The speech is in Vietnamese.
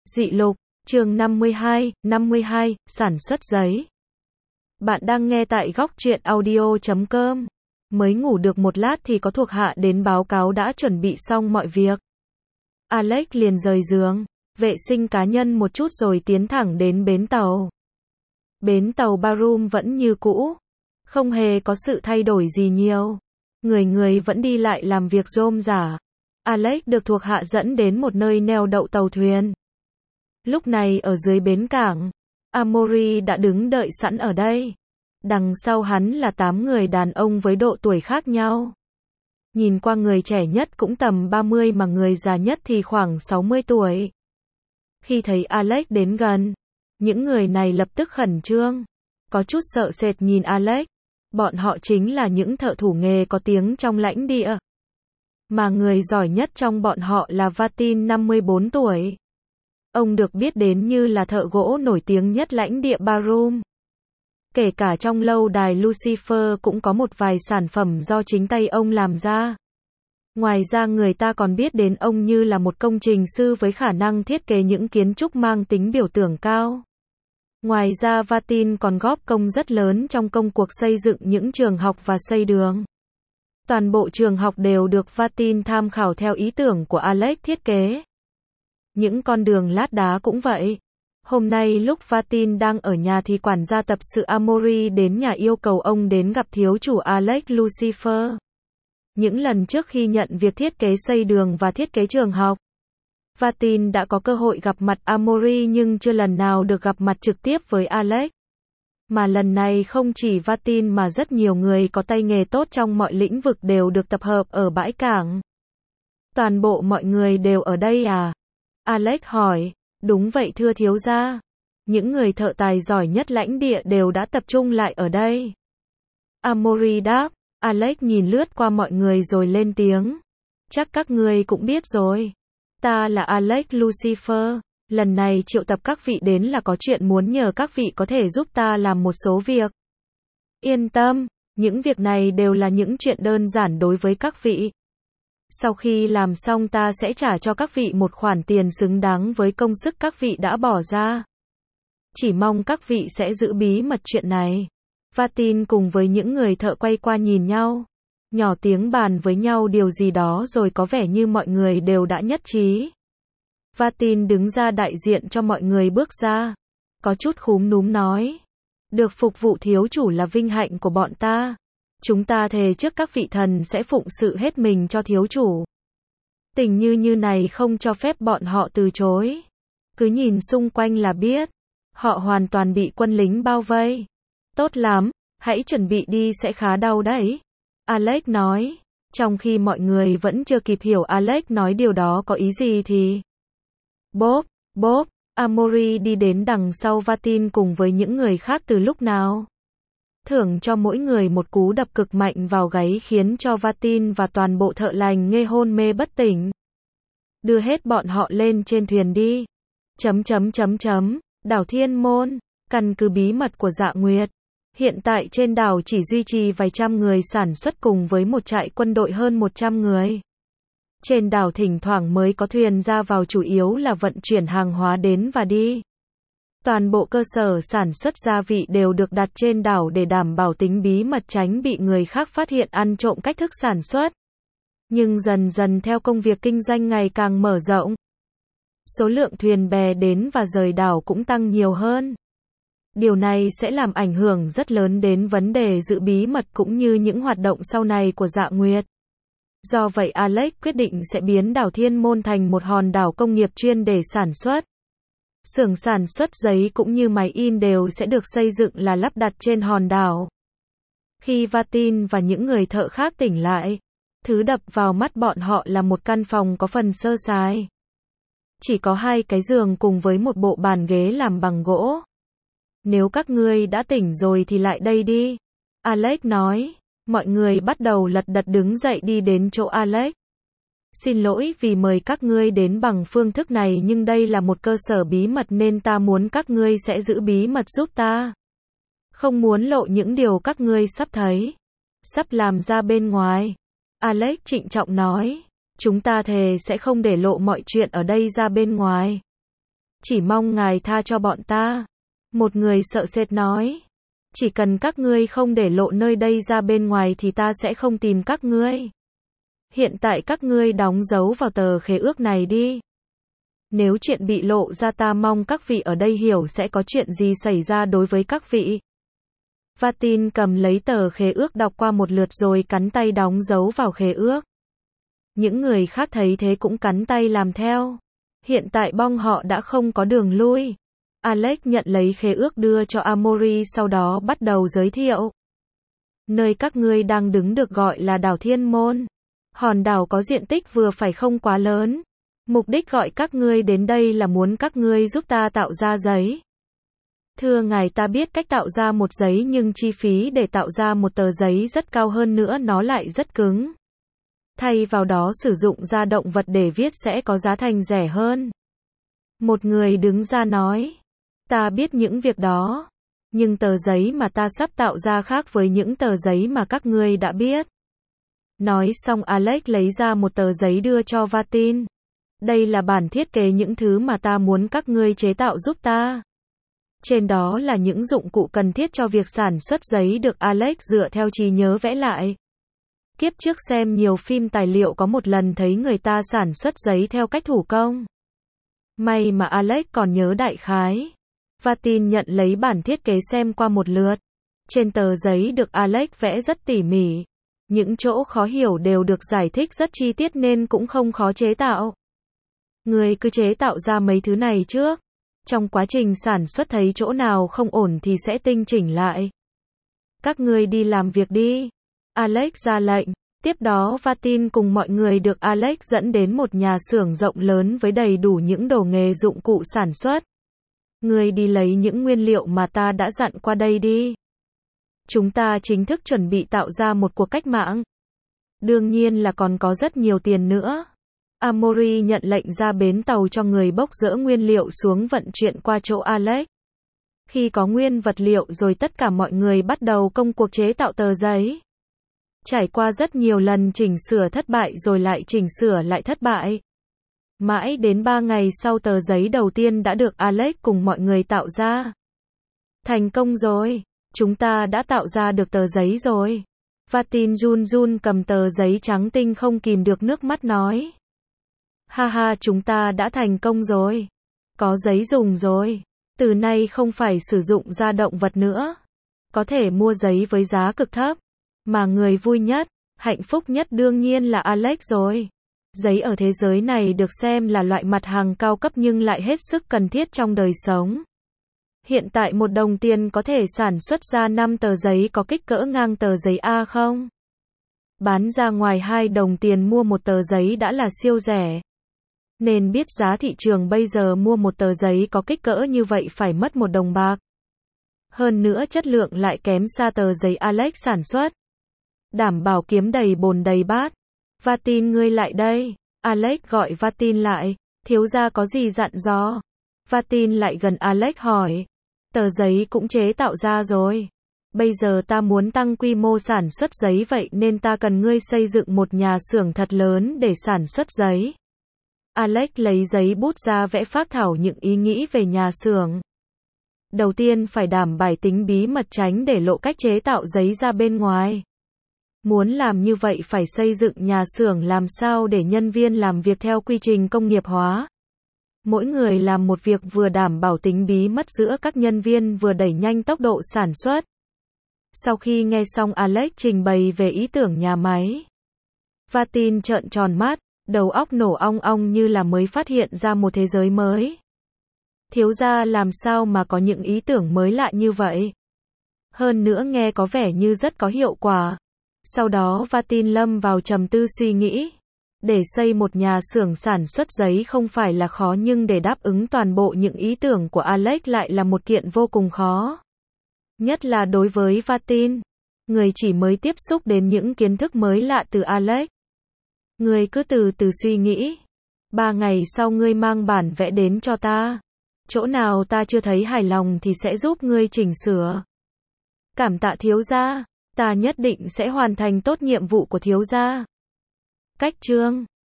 Dị lục, chương 52, sản xuất giấy. Bạn đang nghe tại góc truyện audio.com. Mới ngủ được một lát thì có thuộc hạ đến báo cáo đã chuẩn bị xong mọi việc. Alex liền rời giường, vệ sinh cá nhân một chút rồi tiến thẳng đến bến tàu. Bến tàu Barum vẫn như cũ, không hề có sự thay đổi gì nhiều. Người người vẫn đi lại làm việc rôm rả. Alex được thuộc hạ dẫn đến một nơi neo đậu tàu thuyền. Lúc này ở dưới bến cảng, Amory đã đứng đợi sẵn ở đây. Đằng sau hắn là 8 người đàn ông với độ tuổi khác nhau. Nhìn qua người trẻ nhất cũng tầm 30 mà người già nhất thì khoảng 60 tuổi. Khi thấy Alex đến gần, những người này lập tức khẩn trương, có chút sợ sệt nhìn Alex. Bọn họ chính là những thợ thủ nghề có tiếng trong lãnh địa. Mà người giỏi nhất trong bọn họ là Vatin 54 tuổi. Ông được biết đến như là thợ gỗ nổi tiếng nhất lãnh địa Barum. Kể cả trong lâu đài Lucifer cũng có một vài sản phẩm do chính tay ông làm ra. Ngoài ra người ta còn biết đến ông như là một công trình sư với khả năng thiết kế những kiến trúc mang tính biểu tượng cao. Ngoài ra Vatin còn góp công rất lớn trong công cuộc xây dựng những trường học và xây đường. Toàn bộ trường học đều được Vatin tham khảo theo ý tưởng của Alex thiết kế. Những con đường lát đá cũng vậy. Hôm nay lúc Vatin đang ở nhà thì quản gia tập sự Amory đến nhà yêu cầu ông đến gặp thiếu chủ Alex Lucifer. Những lần trước khi nhận việc thiết kế xây đường và thiết kế trường học, Vatin đã có cơ hội gặp mặt Amory nhưng chưa lần nào được gặp mặt trực tiếp với Alex. Mà lần này không chỉ Vatin mà rất nhiều người có tay nghề tốt trong mọi lĩnh vực đều được tập hợp ở bãi cảng. Toàn bộ mọi người đều ở đây à? Alex hỏi. Đúng vậy thưa thiếu gia. Những người thợ tài giỏi nhất lãnh địa đều đã tập trung lại ở đây. Amory đáp. Alex nhìn lướt qua mọi người rồi lên tiếng. Chắc các ngươi cũng biết rồi. Ta là Alex Lucifer. Lần này triệu tập các vị đến là có chuyện muốn nhờ các vị có thể giúp ta làm một số việc. Yên tâm, những việc này đều là những chuyện đơn giản đối với các vị. Sau khi làm xong ta sẽ trả cho các vị một khoản tiền xứng đáng với công sức các vị đã bỏ ra. Chỉ mong các vị sẽ giữ bí mật chuyện này. Vatin cùng với những người thợ quay qua nhìn nhau, nhỏ tiếng bàn với nhau điều gì đó rồi có vẻ như mọi người đều đã nhất trí. Vatin đứng ra đại diện cho mọi người bước ra, có chút khúm núm nói. Được phục vụ thiếu chủ là vinh hạnh của bọn ta. Chúng ta thề trước các vị thần sẽ phụng sự hết mình cho thiếu chủ. Tình như này không cho phép bọn họ từ chối. Cứ nhìn xung quanh là biết. Họ hoàn toàn bị quân lính bao vây. Tốt lắm, hãy chuẩn bị đi sẽ khá đau đấy. Alex nói. Trong khi mọi người vẫn chưa kịp hiểu Alex nói điều đó có ý gì thì... Bốp, Amory đi đến đằng sau Vatin cùng với những người khác từ lúc nào. Thưởng cho mỗi người một cú đập cực mạnh vào gáy khiến cho Vatin và toàn bộ thợ lành nghe hôn mê bất tỉnh. Đưa hết bọn họ lên trên thuyền đi. Đảo Thiên Môn, căn cứ bí mật của Dạ Nguyệt. Hiện tại trên đảo chỉ duy trì vài trăm người sản xuất cùng với một trại quân đội hơn 100 người. Trên đảo thỉnh thoảng mới có thuyền ra vào chủ yếu là vận chuyển hàng hóa đến và đi. Toàn bộ cơ sở sản xuất gia vị đều được đặt trên đảo để đảm bảo tính bí mật tránh bị người khác phát hiện ăn trộm cách thức sản xuất. Nhưng dần dần theo công việc kinh doanh ngày càng mở rộng, số lượng thuyền bè đến và rời đảo cũng tăng nhiều hơn. Điều này sẽ làm ảnh hưởng rất lớn đến vấn đề giữ bí mật cũng như những hoạt động sau này của Dạ Nguyệt. Do vậy Alex quyết định sẽ biến đảo Thiên Môn thành một hòn đảo công nghiệp chuyên để sản xuất. Xưởng sản xuất giấy cũng như máy in đều sẽ được xây dựng là lắp đặt trên hòn đảo. Khi Vatin và những người thợ khác tỉnh lại, thứ đập vào mắt bọn họ là một căn phòng có phần sơ sài. Chỉ có 2 cái giường cùng với một bộ bàn ghế làm bằng gỗ. Nếu các ngươi đã tỉnh rồi thì lại đây đi. Alex nói. Mọi người bắt đầu lật đật đứng dậy đi đến chỗ Alex. Xin lỗi vì mời các ngươi đến bằng phương thức này nhưng đây là một cơ sở bí mật nên ta muốn các ngươi sẽ giữ bí mật giúp ta. Không muốn lộ những điều các ngươi sắp thấy, sắp làm ra bên ngoài. Alex trịnh trọng nói. Chúng ta thề sẽ không để lộ mọi chuyện ở đây ra bên ngoài. Chỉ mong ngài tha cho bọn ta. Một người sợ sệt nói. Chỉ cần các ngươi không để lộ nơi đây ra bên ngoài thì ta sẽ không tìm các ngươi. Hiện tại các ngươi đóng dấu vào tờ khế ước này đi. Nếu chuyện bị lộ ra ta mong các vị ở đây hiểu sẽ có chuyện gì xảy ra đối với các vị. Vatin cầm lấy tờ khế ước đọc qua một lượt rồi cắn tay đóng dấu vào khế ước. Những người khác thấy thế cũng cắn tay làm theo. Hiện tại bong họ đã không có đường lui. Alex nhận lấy khế ước đưa cho Amory sau đó bắt đầu giới thiệu. Nơi các ngươi đang đứng được gọi là đảo Thiên Môn. Hòn đảo có diện tích vừa phải không quá lớn. Mục đích gọi các ngươi đến đây là muốn các ngươi giúp ta tạo ra giấy. Thưa ngài, ta biết cách tạo ra một giấy nhưng chi phí để tạo ra một tờ giấy rất cao hơn nữa, nó lại rất cứng. Thay vào đó sử dụng da động vật để viết sẽ có giá thành rẻ hơn. Một người đứng ra nói. Ta biết những việc đó. Nhưng tờ giấy mà ta sắp tạo ra khác với những tờ giấy mà các ngươi đã biết. Nói xong Alex lấy ra một tờ giấy đưa cho Vatin. Đây là bản thiết kế những thứ mà ta muốn các ngươi chế tạo giúp ta. Trên đó là những dụng cụ cần thiết cho việc sản xuất giấy được Alex dựa theo trí nhớ vẽ lại. Kiếp trước xem nhiều phim tài liệu có một lần thấy người ta sản xuất giấy theo cách thủ công. May mà Alex còn nhớ đại khái. Vatin nhận lấy bản thiết kế xem qua một lượt. Trên tờ giấy được Alex vẽ rất tỉ mỉ. Những chỗ khó hiểu đều được giải thích rất chi tiết nên cũng không khó chế tạo. Người cứ chế tạo ra mấy thứ này trước. Trong quá trình sản xuất thấy chỗ nào không ổn thì sẽ tinh chỉnh lại. Các ngươi đi làm việc đi. Alex ra lệnh. Tiếp đó Vatin cùng mọi người được Alex dẫn đến một nhà xưởng rộng lớn với đầy đủ những đồ nghề dụng cụ sản xuất. Ngươi đi lấy những nguyên liệu mà ta đã dặn qua đây đi. Chúng ta chính thức chuẩn bị tạo ra một cuộc cách mạng. Đương nhiên là còn có rất nhiều tiền nữa. Amory nhận lệnh ra bến tàu cho người bốc dỡ nguyên liệu xuống vận chuyển qua chỗ Alex. Khi có nguyên vật liệu rồi tất cả mọi người bắt đầu công cuộc chế tạo tờ giấy. Trải qua rất nhiều lần chỉnh sửa thất bại rồi lại chỉnh sửa lại thất bại. Mãi đến 3 ngày sau tờ giấy đầu tiên đã được Alex cùng mọi người tạo ra. Thành công rồi. Chúng ta đã tạo ra được tờ giấy rồi. Vatin run run cầm tờ giấy trắng tinh không kìm được nước mắt nói. Ha ha, chúng ta đã thành công rồi. Có giấy dùng rồi. Từ nay không phải sử dụng da động vật nữa. Có thể mua giấy với giá cực thấp. Mà người vui nhất, hạnh phúc nhất đương nhiên là Alex rồi. Giấy ở thế giới này được xem là loại mặt hàng cao cấp nhưng lại hết sức cần thiết trong đời sống. Hiện tại 1 đồng tiền có thể sản xuất ra 5 tờ giấy có kích cỡ ngang tờ giấy A không? Bán ra ngoài 2 đồng tiền mua một tờ giấy đã là siêu rẻ. Nên biết giá thị trường bây giờ mua một tờ giấy có kích cỡ như vậy phải mất 1 đồng bạc. Hơn nữa chất lượng lại kém xa tờ giấy Alex sản xuất. Đảm bảo kiếm đầy bồn đầy bát. Vatin, ngươi lại đây. Alex gọi Vatin lại. Thiếu gia có gì dặn dò? Vatin lại gần Alex hỏi. Tờ giấy cũng chế tạo ra rồi. Bây giờ ta muốn tăng quy mô sản xuất giấy, vậy nên ta cần ngươi xây dựng một nhà xưởng thật lớn để sản xuất giấy. Alex lấy giấy bút ra vẽ phác thảo những ý nghĩ về nhà xưởng. Đầu tiên phải đảm bảo tính bí mật tránh để lộ cách chế tạo giấy ra bên ngoài. Muốn làm như vậy phải xây dựng nhà xưởng làm sao để nhân viên làm việc theo quy trình công nghiệp hóa. Mỗi người làm một việc, vừa đảm bảo tính bí mật giữa các nhân viên vừa đẩy nhanh tốc độ sản xuất. Sau khi nghe xong Alex trình bày về ý tưởng nhà máy, Vatin trợn tròn mắt, đầu óc nổ ong ong như là mới phát hiện ra một thế giới mới. Thiếu gia làm sao mà có những ý tưởng mới lạ như vậy? Hơn nữa nghe có vẻ như rất có hiệu quả. Sau đó Vatin lâm vào trầm tư suy nghĩ. Để xây một nhà xưởng sản xuất giấy không phải là khó, nhưng để đáp ứng toàn bộ những ý tưởng của Alex lại là một kiện vô cùng khó. Nhất là đối với Vatin, người chỉ mới tiếp xúc đến những kiến thức mới lạ từ Alex. Ngươi cứ từ từ suy nghĩ. 3 ngày sau ngươi mang bản vẽ đến cho ta. Chỗ nào ta chưa thấy hài lòng thì sẽ giúp ngươi chỉnh sửa. Cảm tạ thiếu gia. Ta nhất định sẽ hoàn thành tốt nhiệm vụ của thiếu gia. Cách chương